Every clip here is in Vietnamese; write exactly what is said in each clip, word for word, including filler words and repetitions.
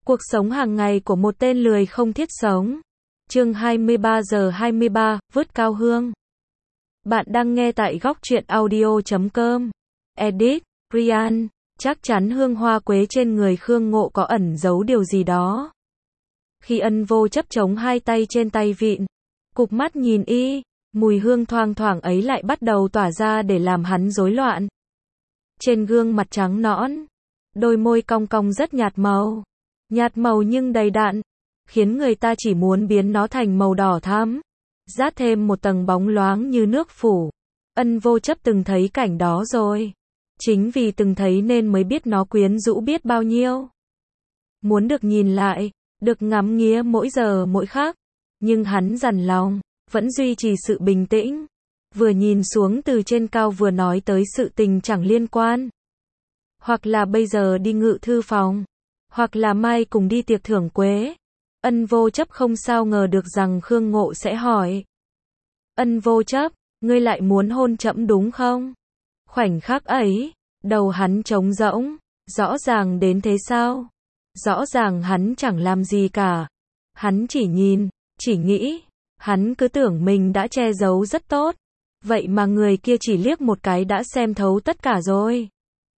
Cuộc sống hàng ngày của một tên lười không thiết sống. Chương hai mươi ba giờ hai mươi ba, vứt cao hương. Bạn đang nghe tại góc truyện audio chấm com. Edit, Ryan. Chắc chắn hương hoa quế trên người Khương Ngộ có ẩn giấu điều gì đó. Khi Ân Vô chấp chống hai tay trên tay vịn, cụp mắt nhìn y, mùi hương thoang thoảng ấy lại bắt đầu tỏa ra để làm hắn rối loạn. Trên gương mặt trắng nõn, đôi môi cong cong rất nhạt màu. Nhạt màu nhưng đầy đặn, khiến người ta chỉ muốn biến nó thành màu đỏ thắm, dát thêm một tầng bóng loáng như nước phủ. Ân Vô chấp từng thấy cảnh đó rồi. Chính vì từng thấy nên mới biết nó quyến rũ biết bao nhiêu. Muốn được nhìn lại, được ngắm nghía mỗi giờ mỗi khắc. Nhưng hắn dằn lòng, vẫn duy trì sự bình tĩnh. Vừa nhìn xuống từ trên cao vừa nói tới sự tình chẳng liên quan. Hoặc là bây giờ đi ngự thư phòng, hoặc là mai cùng đi tiệc thưởng quế. Ân Vô chấp không sao ngờ được rằng Khương Ngộ sẽ hỏi. Ân Vô chấp, ngươi lại muốn hôn trẫm đúng không? Khoảnh khắc ấy, đầu hắn trống rỗng, rõ ràng đến thế sao? Rõ ràng hắn chẳng làm gì cả. Hắn chỉ nhìn, chỉ nghĩ, hắn cứ tưởng mình đã che giấu rất tốt. Vậy mà người kia chỉ liếc một cái đã xem thấu tất cả rồi.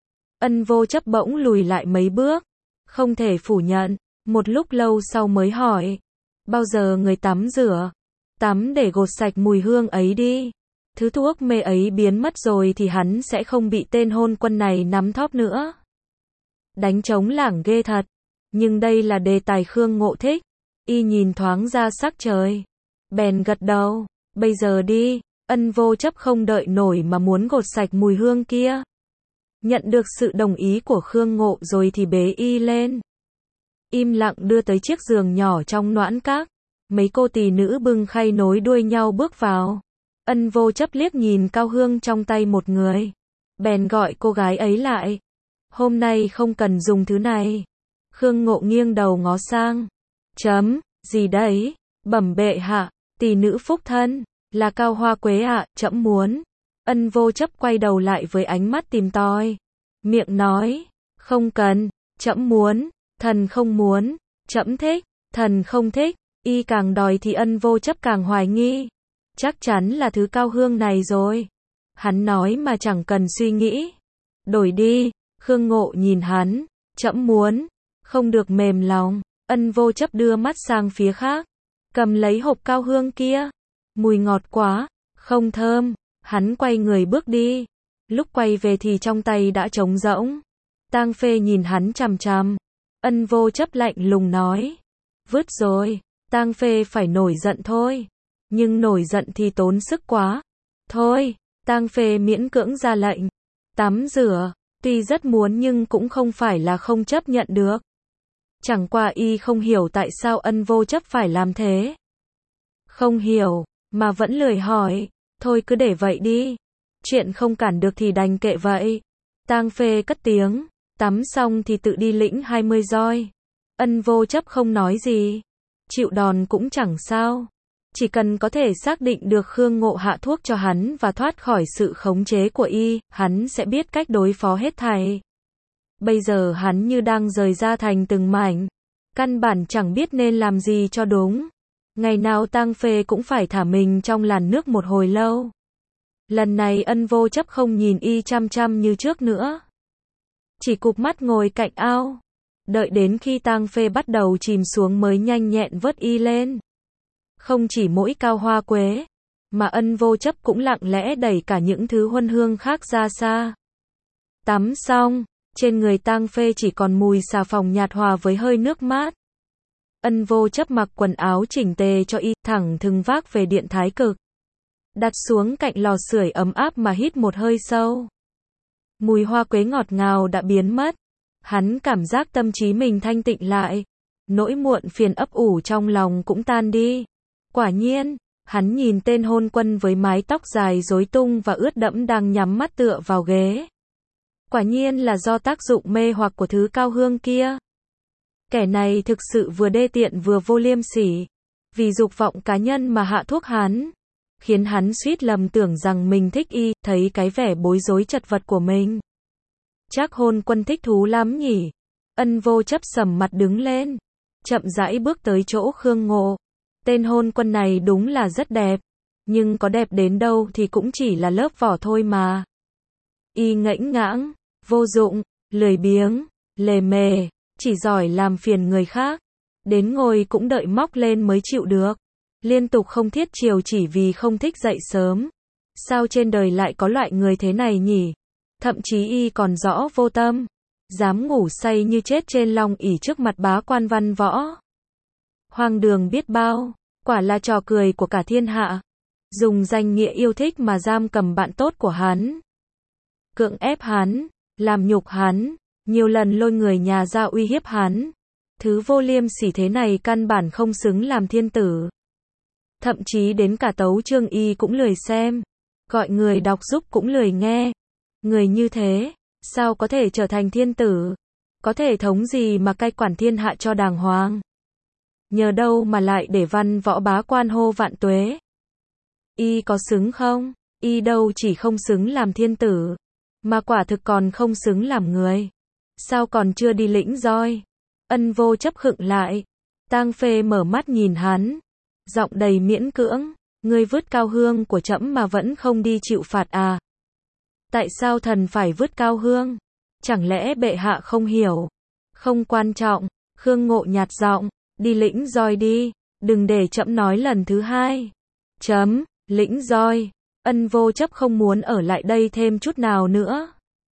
Ân Vô chấp bỗng lùi lại mấy bước, không thể phủ nhận, một lúc lâu sau mới hỏi. Bao giờ người tắm rửa? Tắm để gột sạch mùi hương ấy đi. Thứ thuốc mê ấy biến mất rồi thì hắn sẽ không bị tên hôn quân này nắm thóp nữa. Đánh trống lảng ghê thật. Nhưng đây là đề tài Khương Ngộ thích. Y nhìn thoáng ra sắc trời. Bèn gật đầu. Bây giờ đi. Ân Vô chấp không đợi nổi mà muốn gột sạch mùi hương kia. Nhận được sự đồng ý của Khương Ngộ rồi thì bế y lên. Im lặng đưa tới chiếc giường nhỏ trong noãn các. Mấy cô tỳ nữ bưng khay nối đuôi nhau bước vào. Ân Vô chấp liếc nhìn cao hương trong tay một người. Bèn gọi cô gái ấy lại. Hôm nay không cần dùng thứ này. Khương Ngộ nghiêng đầu ngó sang. Chấm, gì đấy? Bẩm bệ hạ, tỳ nữ phúc thân, là cao hoa quế ạ, trẫm muốn. Ân Vô chấp quay đầu lại với ánh mắt tìm tòi. Miệng nói, không cần, trẫm muốn, thần không muốn, trẫm thích, thần không thích. Y càng đòi thì Ân Vô chấp càng hoài nghi. Chắc chắn là thứ cao hương này rồi. Hắn nói mà chẳng cần suy nghĩ. Đổi đi. Khương Ngộ nhìn hắn. Trẫm muốn. Không được mềm lòng. Ân Vô chấp đưa mắt sang phía khác. Cầm lấy hộp cao hương kia. Mùi ngọt quá. Không thơm. Hắn quay người bước đi. Lúc quay về thì trong tay đã trống rỗng. Tang Phê nhìn hắn chằm chằm. Ân Vô chấp lạnh lùng nói. Vứt rồi. Tang Phê phải nổi giận thôi. Nhưng nổi giận thì tốn sức quá. Thôi, Tang Phê miễn cưỡng ra lệnh. Tắm rửa, tuy rất muốn nhưng cũng không phải là không chấp nhận được. Chẳng qua y không hiểu tại sao Ân Vô chấp phải làm thế. Không hiểu, mà vẫn lười hỏi. Thôi cứ để vậy đi. Chuyện không cản được thì đành kệ vậy. Tang Phê cất tiếng. Tắm xong thì tự đi lĩnh hai mươi roi. Ân Vô chấp không nói gì. Chịu đòn cũng chẳng sao. Chỉ cần có thể xác định được Khương Ngộ hạ thuốc cho hắn và thoát khỏi sự khống chế của y, hắn sẽ biết cách đối phó hết thảy. Bây giờ hắn như đang rời ra thành từng mảnh. Căn bản chẳng biết nên làm gì cho đúng. Ngày nào Tang Phê cũng phải thả mình trong làn nước một hồi lâu. Lần này Ân Vô chấp không nhìn y chăm chăm như trước nữa. Chỉ cụp mắt ngồi cạnh ao. Đợi đến khi Tang Phê bắt đầu chìm xuống mới nhanh nhẹn vớt y lên. Không chỉ mỗi cao hoa quế, mà Ân Vô chấp cũng lặng lẽ đẩy cả những thứ huân hương khác ra xa. Tắm xong, trên người Tang Phê chỉ còn mùi xà phòng nhạt hòa với hơi nước mát. Ân Vô chấp mặc quần áo chỉnh tề cho y, thẳng thừng vác về điện thái cực. Đặt xuống cạnh lò sưởi ấm áp mà hít một hơi sâu. Mùi hoa quế ngọt ngào đã biến mất. Hắn cảm giác tâm trí mình thanh tịnh lại. Nỗi muộn phiền ấp ủ trong lòng cũng tan đi. Quả nhiên, hắn nhìn tên hôn quân với mái tóc dài rối tung và ướt đẫm đang nhắm mắt tựa vào ghế. Quả nhiên là do tác dụng mê hoặc của thứ cao hương kia. Kẻ này thực sự vừa đê tiện vừa vô liêm sỉ. Vì dục vọng cá nhân mà hạ thuốc hắn. Khiến hắn suýt lầm tưởng rằng mình thích y, thấy cái vẻ bối rối chật vật của mình. Chắc hôn quân thích thú lắm nhỉ. Ân Vô Chấp sầm mặt đứng lên, chậm rãi bước tới chỗ Khương Ngộ. Tên hôn quân này đúng là rất đẹp, nhưng có đẹp đến đâu thì cũng chỉ là lớp vỏ thôi mà. Y ngãnh ngãng, vô dụng, lười biếng, lề mề, chỉ giỏi làm phiền người khác, đến ngồi cũng đợi móc lên mới chịu được. Liên tục không thiết chiều chỉ vì không thích dậy sớm. Sao trên đời lại có loại người thế này nhỉ? Thậm chí y còn rõ vô tâm, dám ngủ say như chết trên long ỷ trước mặt bá quan văn võ. Hoang đường biết bao, quả là trò cười của cả thiên hạ. Dùng danh nghĩa yêu thích mà giam cầm bạn tốt của hắn, cưỡng ép hắn, làm nhục hắn, nhiều lần lôi người nhà ra uy hiếp hắn. Thứ vô liêm sỉ thế này căn bản không xứng làm thiên tử. Thậm chí đến cả tấu chương y cũng lười xem, gọi người đọc giúp cũng lười nghe. Người như thế, sao có thể trở thành thiên tử? Có thể thống gì mà cai quản thiên hạ cho đàng hoàng? Nhờ đâu mà lại để văn võ bá quan hô vạn tuế? Y có xứng không? Y đâu chỉ không xứng làm thiên tử, mà quả thực còn không xứng làm người. Sao còn chưa đi lĩnh roi? Ân Vô Chấp khựng lại. Tang Phê mở mắt nhìn hắn, giọng đầy miễn cưỡng, ngươi vứt cao hương của trẫm mà vẫn không đi chịu phạt à? Tại sao thần phải vứt cao hương? Chẳng lẽ bệ hạ không hiểu? Không quan trọng. Khương Ngộ nhạt giọng, đi lĩnh roi đi, đừng để trẫm nói lần thứ hai. Chấm, lĩnh roi. Ân Vô Chấp không muốn ở lại đây thêm chút nào nữa.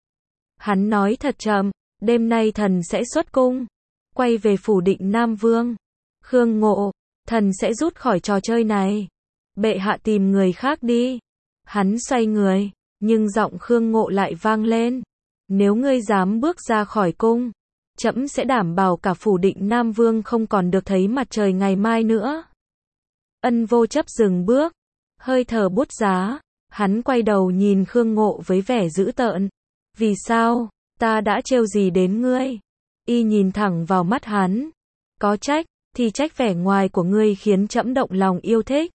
Hắn nói thật chậm, đêm nay thần sẽ xuất cung, quay về phủ định Nam Vương. Khương Ngộ, thần sẽ rút khỏi trò chơi này. Bệ hạ tìm người khác đi. Hắn xoay người, nhưng giọng Khương Ngộ lại vang lên. Nếu ngươi dám bước ra khỏi cung, trẫm sẽ đảm bảo cả phủ định Nam Vương không còn được thấy mặt trời ngày mai nữa. Ân Vô Chấp dừng bước, hơi thở bút giá. Hắn quay đầu nhìn Khương Ngộ với vẻ dữ tợn. Vì sao? Ta đã trêu gì đến ngươi? Y nhìn thẳng vào mắt hắn. Có trách, thì trách vẻ ngoài của ngươi khiến trẫm động lòng yêu thích.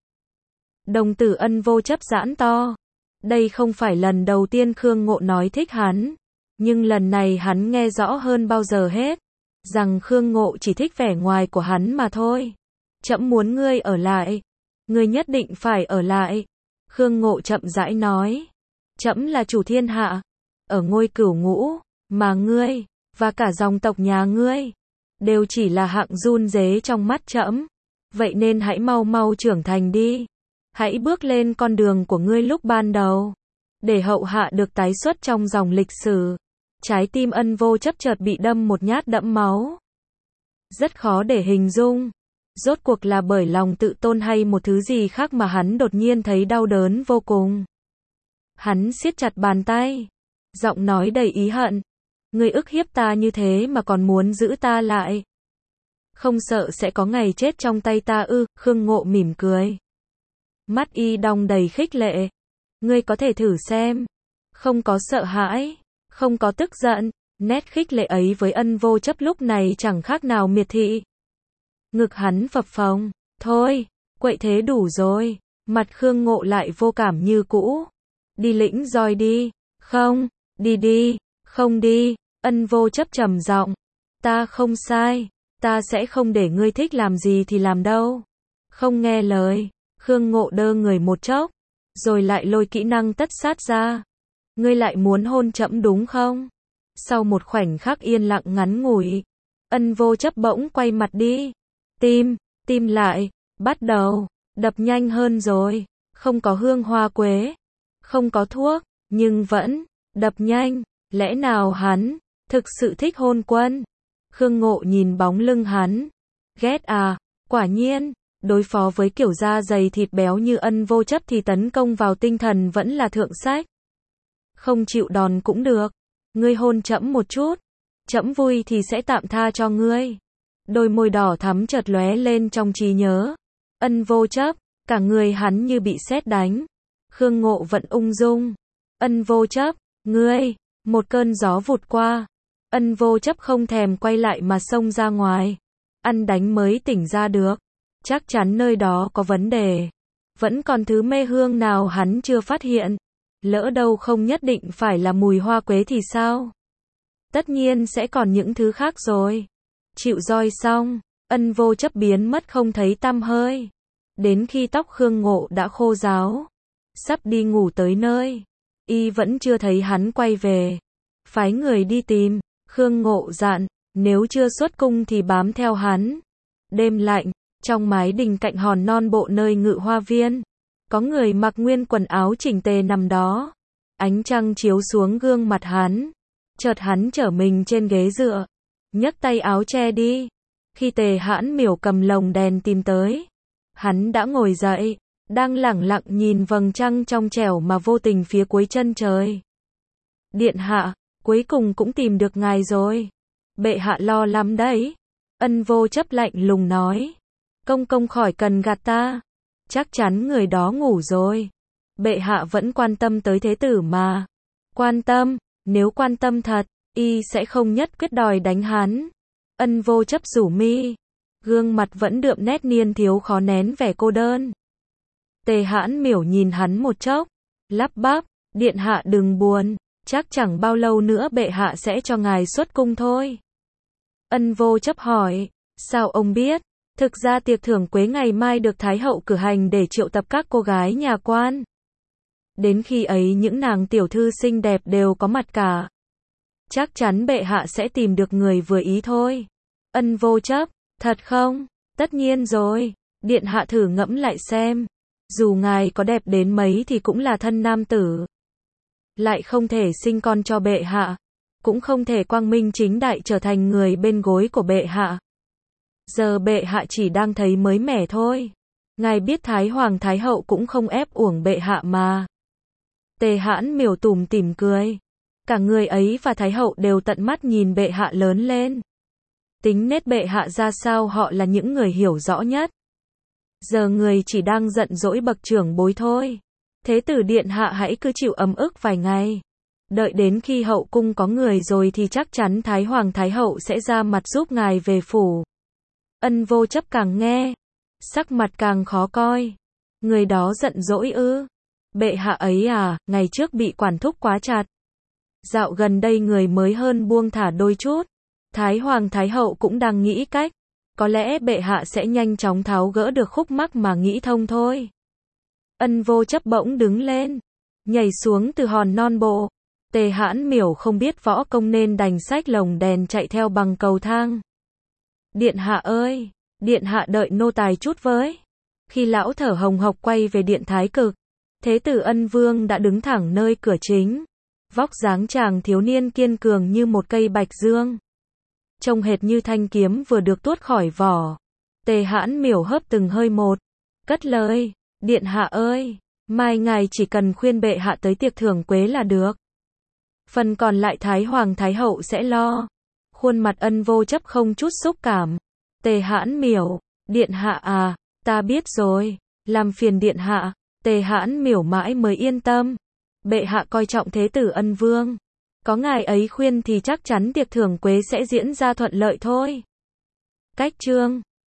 Đồng tử Ân Vô Chấp giãn to. Đây không phải lần đầu tiên Khương Ngộ nói thích hắn, nhưng lần này hắn nghe rõ hơn bao giờ hết, rằng Khương Ngộ chỉ thích vẻ ngoài của hắn mà thôi. Trẫm muốn ngươi ở lại. Ngươi nhất định phải ở lại. Khương Ngộ chậm rãi nói. Trẫm là chủ thiên hạ, ở ngôi cửu ngũ, mà ngươi, và cả dòng tộc nhà ngươi, đều chỉ là hạng run rế trong mắt trẫm. Vậy nên hãy mau mau trưởng thành đi. Hãy bước lên con đường của ngươi lúc ban đầu, để hậu hạ được tái xuất trong dòng lịch sử. Trái tim Ân Vô Chấp chợt bị đâm một nhát đẫm máu. Rất khó để hình dung. Rốt cuộc là bởi lòng tự tôn hay một thứ gì khác mà hắn đột nhiên thấy đau đớn vô cùng. Hắn siết chặt bàn tay, giọng nói đầy ý hận. Ngươi ức hiếp ta như thế mà còn muốn giữ ta lại. Không sợ sẽ có ngày chết trong tay ta ư? Khương Ngộ mỉm cười. Mắt y đong đầy khích lệ. Ngươi có thể thử xem. Không có sợ hãi, không có tức giận. Nét khích lệ ấy với Ân Vô Chấp lúc này chẳng khác nào miệt thị. Ngực hắn phập phồng. Thôi, quậy thế đủ rồi. Mặt Khương Ngộ lại vô cảm như cũ. Đi lĩnh roi đi. Không, đi đi, không đi. Ân Vô Chấp trầm giọng. Ta không sai, ta sẽ không để ngươi thích làm gì thì làm đâu. Không nghe lời. Khương Ngộ đơ người một chốc, rồi lại lôi kỹ năng tất sát ra. Ngươi lại muốn hôn trẫm đúng không? Sau một khoảnh khắc yên lặng ngắn ngủi, Ân Vô Chấp bỗng quay mặt đi. Tim, tim lại, bắt đầu, đập nhanh hơn rồi. Không có hương hoa quế, không có thuốc, nhưng vẫn đập nhanh. Lẽ nào hắn thực sự thích hôn quân? Khương Ngộ nhìn bóng lưng hắn. Ghét à? Quả nhiên, đối phó với kiểu da dày thịt béo như Ân Vô Chấp thì tấn công vào tinh thần vẫn là thượng sách. Không chịu đòn cũng được. Ngươi hôn trẫm một chút, trẫm vui thì sẽ tạm tha cho ngươi. Đôi môi đỏ thắm chợt lóe lên trong trí nhớ. Ân Vô Chấp, cả người hắn như bị sét đánh. Khương Ngộ vẫn ung dung. Ân Vô Chấp, ngươi, một cơn gió vụt qua. Ân Vô Chấp không thèm quay lại mà xông ra ngoài. Ăn đánh mới tỉnh ra được. Chắc chắn nơi đó có vấn đề. Vẫn còn thứ mê hương nào hắn chưa phát hiện. Lỡ đâu không nhất định phải là mùi hoa quế thì sao? Tất nhiên sẽ còn những thứ khác rồi. Chịu roi xong, Ân Vô Chấp biến mất không thấy tăm hơi. Đến khi tóc Khương Ngộ đã khô ráo, sắp đi ngủ tới nơi, y vẫn chưa thấy hắn quay về. Phái người đi tìm, Khương Ngộ dặn, nếu chưa xuất cung thì bám theo hắn. Đêm lạnh, trong mái đình cạnh hòn non bộ nơi Ngự Hoa Viên, có người mặc nguyên quần áo chỉnh tề nằm đó. Ánh trăng chiếu xuống gương mặt hắn. Chợt hắn trở mình trên ghế dựa, nhấc tay áo che đi. Khi Tề Hãn Miểu cầm lồng đèn tìm tới, hắn đã ngồi dậy, đang lẳng lặng nhìn vầng trăng trong trẻo mà vô tình phía cuối chân trời. Điện hạ, cuối cùng cũng tìm được ngài rồi. Bệ hạ lo lắm đấy. Ân Vô Chấp lạnh lùng nói. Công công khỏi cần gạt ta. Chắc chắn người đó ngủ rồi. Bệ hạ vẫn quan tâm tới thế tử mà. Quan tâm, nếu quan tâm thật, y sẽ không nhất quyết đòi đánh hắn. Ân Vô Chấp rủ mi, gương mặt vẫn đượm nét niên thiếu khó nén vẻ cô đơn. Tề Hãn Miểu nhìn hắn một chốc, lắp bắp, điện hạ đừng buồn, chắc chẳng bao lâu nữa bệ hạ sẽ cho ngài xuất cung thôi. Ân Vô Chấp hỏi, sao ông biết? Thực ra tiệc thưởng quế ngày mai được Thái hậu cử hành để triệu tập các cô gái nhà quan. Đến khi ấy những nàng tiểu thư xinh đẹp đều có mặt cả. Chắc chắn bệ hạ sẽ tìm được người vừa ý thôi. Ân Vô Chấp, thật không? Tất nhiên rồi, điện hạ thử ngẫm lại xem. Dù ngài có đẹp đến mấy thì cũng là thân nam tử. Lại không thể sinh con cho bệ hạ. Cũng không thể quang minh chính đại trở thành người bên gối của bệ hạ. Giờ bệ hạ chỉ đang thấy mới mẻ thôi. Ngài biết Thái Hoàng Thái Hậu cũng không ép uổng bệ hạ mà. Tề Hãn Miểu tủm tỉm cười. Cả người ấy và Thái Hậu đều tận mắt nhìn bệ hạ lớn lên. Tính nết bệ hạ ra sao họ là những người hiểu rõ nhất. Giờ người chỉ đang giận dỗi bậc trưởng bối thôi. Thế tử điện hạ hãy cứ chịu ấm ức vài ngày. Đợi đến khi hậu cung có người rồi thì chắc chắn Thái Hoàng Thái Hậu sẽ ra mặt giúp ngài về phủ. Ân Vô Chấp càng nghe, sắc mặt càng khó coi. Người đó giận dỗi ư? Bệ hạ ấy à, ngày trước bị quản thúc quá chặt. Dạo gần đây người mới hơn buông thả đôi chút. Thái Hoàng Thái Hậu cũng đang nghĩ cách. Có lẽ bệ hạ sẽ nhanh chóng tháo gỡ được khúc mắc mà nghĩ thông thôi. Ân Vô Chấp bỗng đứng lên, nhảy xuống từ hòn non bộ. Tề Hãn Miểu không biết võ công nên đành xách lồng đèn chạy theo bằng cầu thang. Điện hạ ơi, điện hạ đợi nô tài chút với. Khi lão thở hồng hộc quay về điện Thái Cực, thế tử Ân Vương đã đứng thẳng nơi cửa chính. Vóc dáng chàng thiếu niên kiên cường như một cây bạch dương. Trông hệt như thanh kiếm vừa được tuốt khỏi vỏ. Tề Hãn Miểu hớp từng hơi một. Cất lời, điện hạ ơi, mai ngài chỉ cần khuyên bệ hạ tới tiệc thưởng quế là được. Phần còn lại Thái Hoàng Thái Hậu sẽ lo. Khuôn mặt Ân Vô Chấp không chút xúc cảm. Tề Hãn Miểu, điện hạ à, ta biết rồi, làm phiền điện hạ. Tề Hãn Miểu mãi mới yên tâm. Bệ hạ coi trọng thế tử Ân Vương. Có ngài ấy khuyên thì chắc chắn tiệc thưởng quế sẽ diễn ra thuận lợi thôi. Cách chương